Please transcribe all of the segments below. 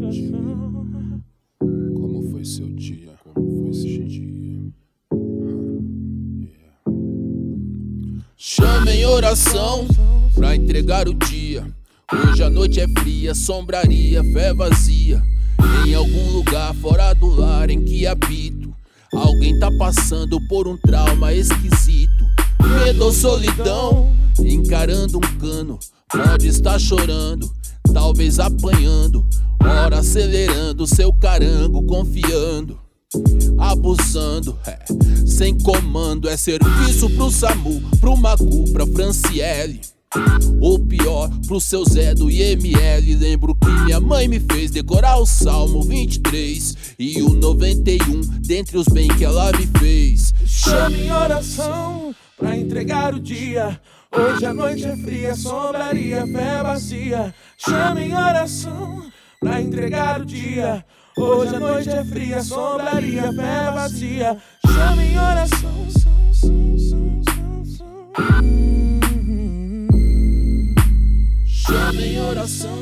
Como foi seu dia? Como foi seu dia? Chama em oração pra entregar o dia. Hoje a noite é fria, sombraria, fé vazia. Em algum lugar fora do lar em que habito, alguém tá passando por um trauma esquisito. Medo ou solidão, encarando um cano. Pode estar chorando, talvez apanhando, ora acelerando seu carango, confiando, abusando, sem comando. É serviço pro SAMU, pro Magu, pra Franciele, ou pior, pro seu Zé do IML. Lembro que minha mãe me fez decorar o Salmo 23 e o 91, dentre os bens que ela me fez. Chame em oração pra entregar o dia. Hoje a noite é fria, sombraria, fé vazia. Chame em oração pra entregar o dia. Hoje a noite é fria, sombraria, fé vazia. Chame em oração. Chame em oração.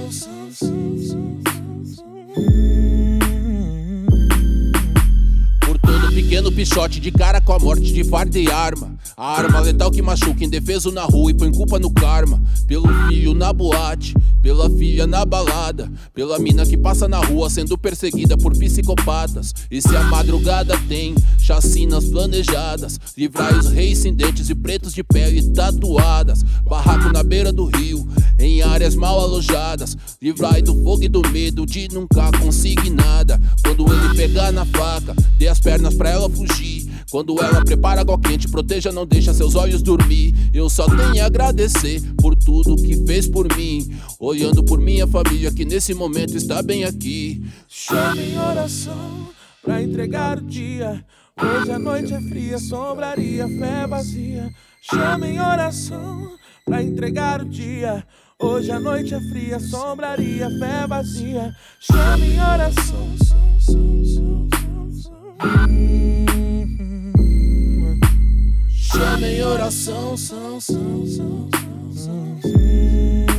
Por todo pequeno pichote de cara com a morte de farda e arma. A arma letal que machuca indefeso na rua e põe culpa no karma. Pelo filho na boate, pela filha na balada, pela mina que passa na rua sendo perseguida por psicopatas. E se a madrugada tem chacinas planejadas, livrai os reis sem dentes e pretos de pele tatuadas. Barraco na beira do rio, em áreas mal alojadas. Livrai do fogo e do medo de nunca conseguir nada. Quando ele pegar na faca, dê as pernas pra ela fugir. Quando ela prepara água quente, proteja, não deixa seus olhos dormir. Eu só tenho a agradecer por tudo que fez por mim, olhando por minha família que nesse momento está bem aqui. Chame em oração pra entregar o dia. Hoje a noite é fria, sombraria, fé vazia. Chame em oração pra entregar o dia. Hoje a noite é fria, sombraria, fé vazia. Chame em oração. Chame em oração.